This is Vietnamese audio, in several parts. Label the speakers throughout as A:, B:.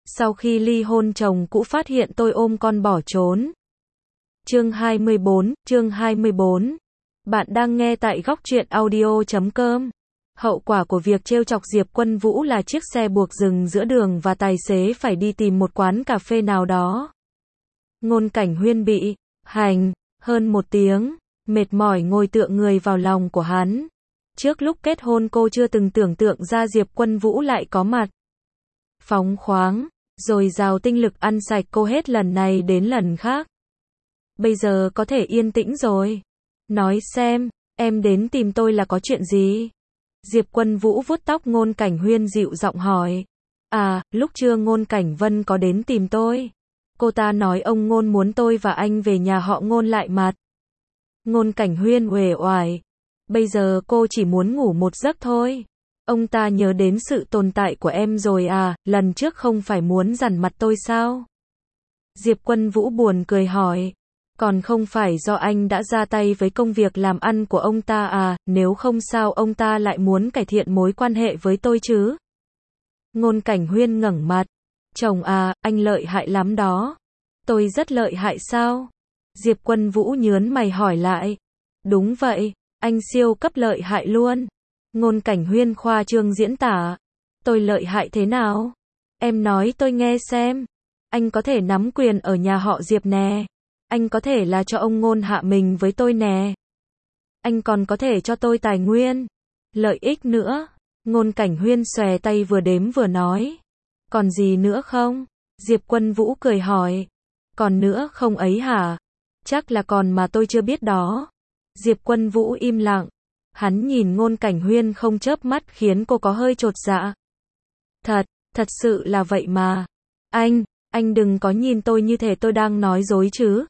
A: Sau khi ly hôn chồng cũ phát hiện tôi ôm con bỏ trốn. Chương 24. Bạn đang nghe tại góc truyện audio.com. Hậu quả của việc trêu chọc Diệp Quân Vũ là chiếc xe buộc dừng giữa đường và tài xế phải đi tìm một quán cà phê nào đó. Ngôn Cảnh Huyên bị hành hơn 1 tiếng, mệt mỏi ngồi tựa người vào lòng của hắn. Trước lúc kết hôn cô chưa từng tưởng tượng ra Diệp Quân Vũ lại có mặt phóng khoáng, dồi dào tinh lực ăn sạch cô hết lần này đến lần khác. Bây giờ có thể yên tĩnh rồi. Nói xem, em đến tìm tôi là có chuyện gì? Diệp Quân Vũ vuốt tóc Ngôn Cảnh Huyên dịu giọng hỏi. À, lúc trưa Ngôn Cảnh Vân có đến tìm tôi. Cô ta nói ông Ngôn muốn tôi và anh về nhà họ Ngôn lại mặt. Ngôn Cảnh Huyên uể oải. Bây giờ cô chỉ muốn ngủ một giấc thôi. Ông ta nhớ đến sự tồn tại của em rồi à, lần trước không phải muốn dằn mặt tôi sao? Diệp Quân Vũ buồn cười hỏi. Còn không phải do anh đã ra tay với công việc làm ăn của ông ta à, nếu không sao ông ta lại muốn cải thiện mối quan hệ với tôi chứ? Ngôn Cảnh Huyên ngẩng mặt. Chồng à, anh lợi hại lắm đó. Tôi rất lợi hại sao? Diệp Quân Vũ nhướng mày hỏi lại. Đúng vậy, anh siêu cấp lợi hại luôn. Ngôn Cảnh Huyên khoa trương diễn tả. Tôi lợi hại thế nào? Em nói tôi nghe xem. Anh có thể nắm quyền ở nhà họ Diệp nè. Anh có thể là cho ông Ngôn hạ mình với tôi nè. Anh còn có thể cho tôi tài nguyên, lợi ích nữa. Ngôn Cảnh Huyên xòe tay vừa đếm vừa nói. Còn gì nữa không? Diệp Quân Vũ cười hỏi. Còn nữa không ấy hả? Chắc là còn mà tôi chưa biết đó. Diệp Quân Vũ im lặng. Hắn nhìn Ngôn Cảnh Huyên không chớp mắt khiến cô có hơi chột dạ. Thật sự là vậy mà. Anh đừng có nhìn tôi như thể tôi đang nói dối chứ.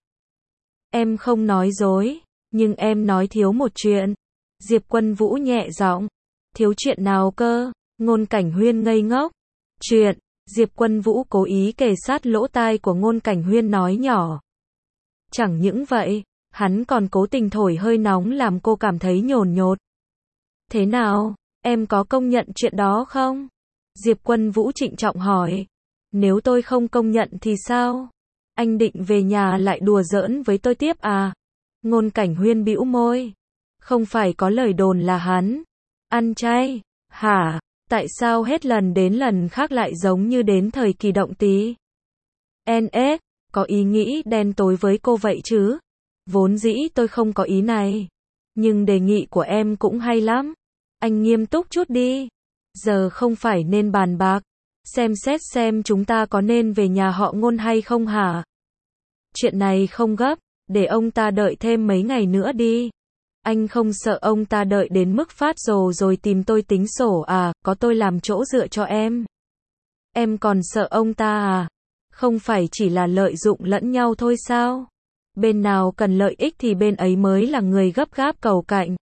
A: Em không nói dối, nhưng em nói thiếu một chuyện. Diệp Quân Vũ nhẹ giọng. Thiếu chuyện nào cơ? Ngôn Cảnh Huyên ngây ngốc. Chuyện, Diệp Quân Vũ cố ý kề sát lỗ tai của Ngôn Cảnh Huyên nói nhỏ. Chẳng những vậy, hắn còn cố tình thổi hơi nóng làm cô cảm thấy nhồn nhột. Thế nào, em có công nhận chuyện đó không? Diệp Quân Vũ trịnh trọng hỏi. Nếu tôi không công nhận thì sao? Anh định về nhà lại đùa giỡn với tôi tiếp à? Ngôn Cảnh Huyên bĩu môi. Không phải có lời đồn là hắn ăn chay, hả? Tại sao hết lần đến lần khác lại giống như đến thời kỳ động tí? NS, có ý nghĩ đen tối với cô vậy chứ? Vốn dĩ tôi không có ý này. Nhưng đề nghị của em cũng hay lắm. Anh nghiêm túc chút đi. Giờ không phải nên bàn bạc. Xem xét xem chúng ta có nên về nhà họ Ngôn hay không hả? Chuyện này không gấp, để ông ta đợi thêm mấy ngày nữa đi. Anh không sợ ông ta đợi đến mức phát rồ rồi tìm tôi tính sổ à, có tôi làm chỗ dựa cho em. Em còn sợ ông ta à? Không phải chỉ là lợi dụng lẫn nhau thôi sao? Bên nào cần lợi ích thì bên ấy mới là người gấp gáp cầu cạnh.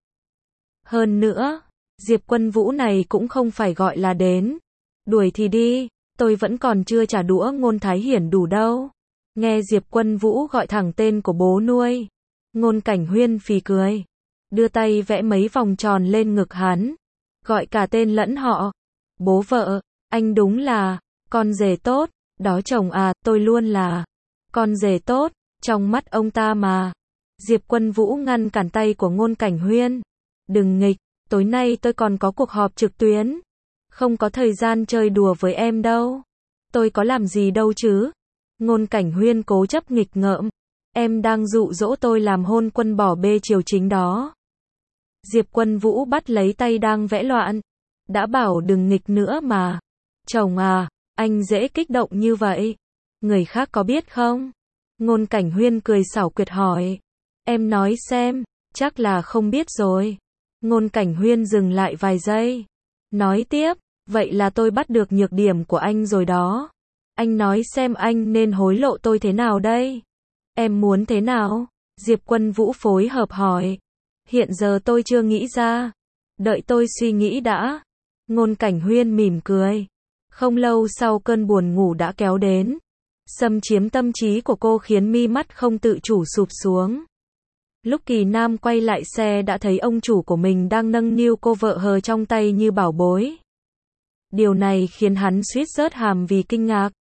A: Hơn nữa, Diệp Quân Vũ này cũng không phải gọi là đến. Đuổi thì đi, tôi vẫn còn chưa trả đũa Ngôn Thái Hiển đủ đâu. Nghe Diệp Quân Vũ gọi thẳng tên của bố nuôi. Ngôn Cảnh Huyên phì cười. Đưa tay vẽ mấy vòng tròn lên ngực hắn. Gọi cả tên lẫn họ. Bố vợ, anh đúng là con rể tốt. Đó chồng à, tôi luôn là con rể tốt trong mắt ông ta mà. Diệp Quân Vũ ngăn cản tay của Ngôn Cảnh Huyên. Đừng nghịch, tối nay tôi còn có cuộc họp trực tuyến. Không có thời gian chơi đùa với em đâu. Tôi có làm gì đâu chứ. Ngôn Cảnh Huyên cố chấp nghịch ngợm. Em đang dụ dỗ tôi làm hôn quân bỏ bê triều chính đó. Diệp Quân Vũ bắt lấy tay đang vẽ loạn. Đã bảo đừng nghịch nữa mà. Chồng à, anh dễ kích động như vậy. Người khác có biết không? Ngôn Cảnh Huyên cười xảo quyệt hỏi. Em nói xem, chắc là không biết rồi. Ngôn Cảnh Huyên dừng lại vài giây. Nói tiếp, vậy là tôi bắt được nhược điểm của anh rồi đó. Anh nói xem anh nên hối lộ tôi thế nào đây? Em muốn thế nào? Diệp Quân Vũ phối hợp hỏi. Hiện giờ tôi chưa nghĩ ra. Đợi tôi suy nghĩ đã. Ngôn Cảnh Huyên mỉm cười. Không lâu sau cơn buồn ngủ đã kéo đến. Xâm chiếm tâm trí của cô khiến mi mắt không tự chủ sụp xuống. Lúc Kỳ Nam quay lại xe đã thấy ông chủ của mình đang nâng niu cô vợ hờ trong tay như bảo bối. Điều này khiến hắn suýt rớt hàm vì kinh ngạc.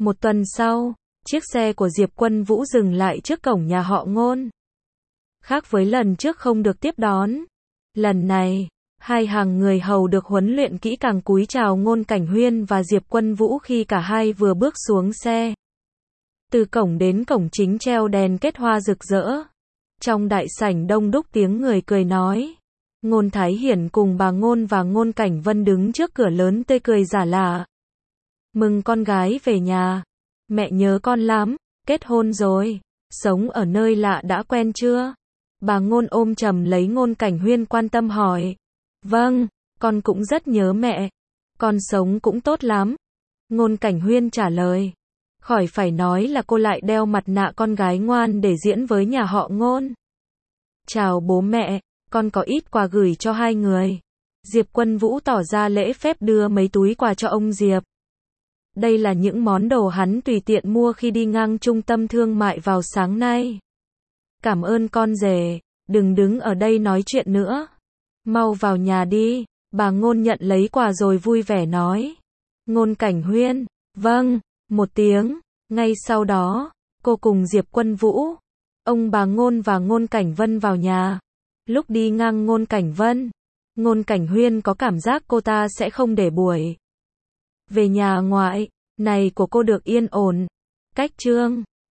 A: Một tuần sau, chiếc xe của Diệp Quân Vũ dừng lại trước cổng nhà họ Ngôn. Khác với lần trước không được tiếp đón. Lần này, hai hàng người hầu được huấn luyện kỹ càng cúi chào Ngôn Cảnh Huyên và Diệp Quân Vũ khi cả hai vừa bước xuống xe. Từ cổng đến cổng chính treo đèn kết hoa rực rỡ. Trong đại sảnh đông đúc tiếng người cười nói. Ngôn Thái Hiển cùng bà Ngôn và Ngôn Cảnh Vân đứng trước cửa lớn tươi cười rả lả. Mừng con gái về nhà. Mẹ nhớ con lắm, kết hôn rồi, sống ở nơi lạ đã quen chưa? Bà Ngôn ôm chầm lấy Ngôn Cảnh Huyên quan tâm hỏi. Vâng, con cũng rất nhớ mẹ. Con sống cũng tốt lắm. Ngôn Cảnh Huyên trả lời. Khỏi phải nói là cô lại đeo mặt nạ con gái ngoan để diễn với nhà họ Ngôn. Chào bố mẹ, con có ít quà gửi cho hai người. Diệp Quân Vũ tỏ ra lễ phép đưa mấy túi quà cho ông Diệp. Đây là những món đồ hắn tùy tiện mua khi đi ngang trung tâm thương mại vào sáng nay. Cảm ơn con rể, đừng đứng ở đây nói chuyện nữa. Mau vào nhà đi, bà Ngôn nhận lấy quà rồi vui vẻ nói. Ngôn Cảnh Huyên, vâng, một tiếng, ngay sau đó, cô cùng Diệp Quân Vũ, ông bà Ngôn và Ngôn Cảnh Vân vào nhà. Lúc đi ngang Ngôn Cảnh Vân, Ngôn Cảnh Huyên có cảm giác cô ta sẽ không để buổi về nhà ngoại này của cô được yên ổn. Cách chương